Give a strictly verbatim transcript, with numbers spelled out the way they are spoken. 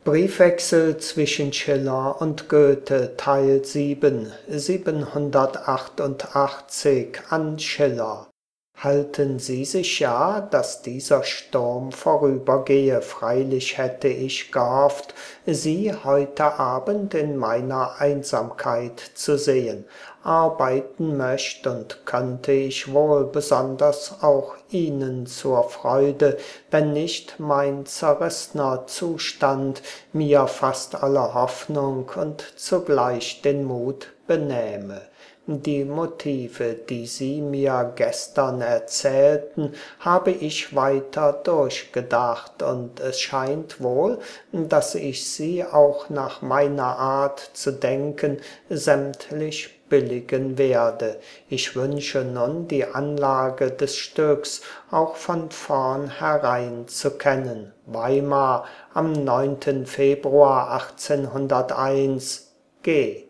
Briefwechsel zwischen Schiller und Goethe Teil sieben, siebenhundertachtundachtzig an Schiller. Halten Sie sich ja, dass dieser Sturm vorübergehe, freilich hätte ich gehofft, Sie heute Abend in meiner Einsamkeit zu sehen. Arbeiten möcht und könnte ich wohl, besonders auch Ihnen zur Freude, wenn nicht mein zerrissner Zustand mir fast alle Hoffnung und zugleich den Mut benähme. Die Motive, die Sie mir gestern erzählten, habe ich weiter durchgedacht, und es scheint wohl, dass ich sie auch nach meiner Art zu denken sämtlich billigen werde. Ich wünsche nun die Anlage des Stücks auch von vornherein zu kennen. Weimar am neunten Februar achtzehnhunderteins G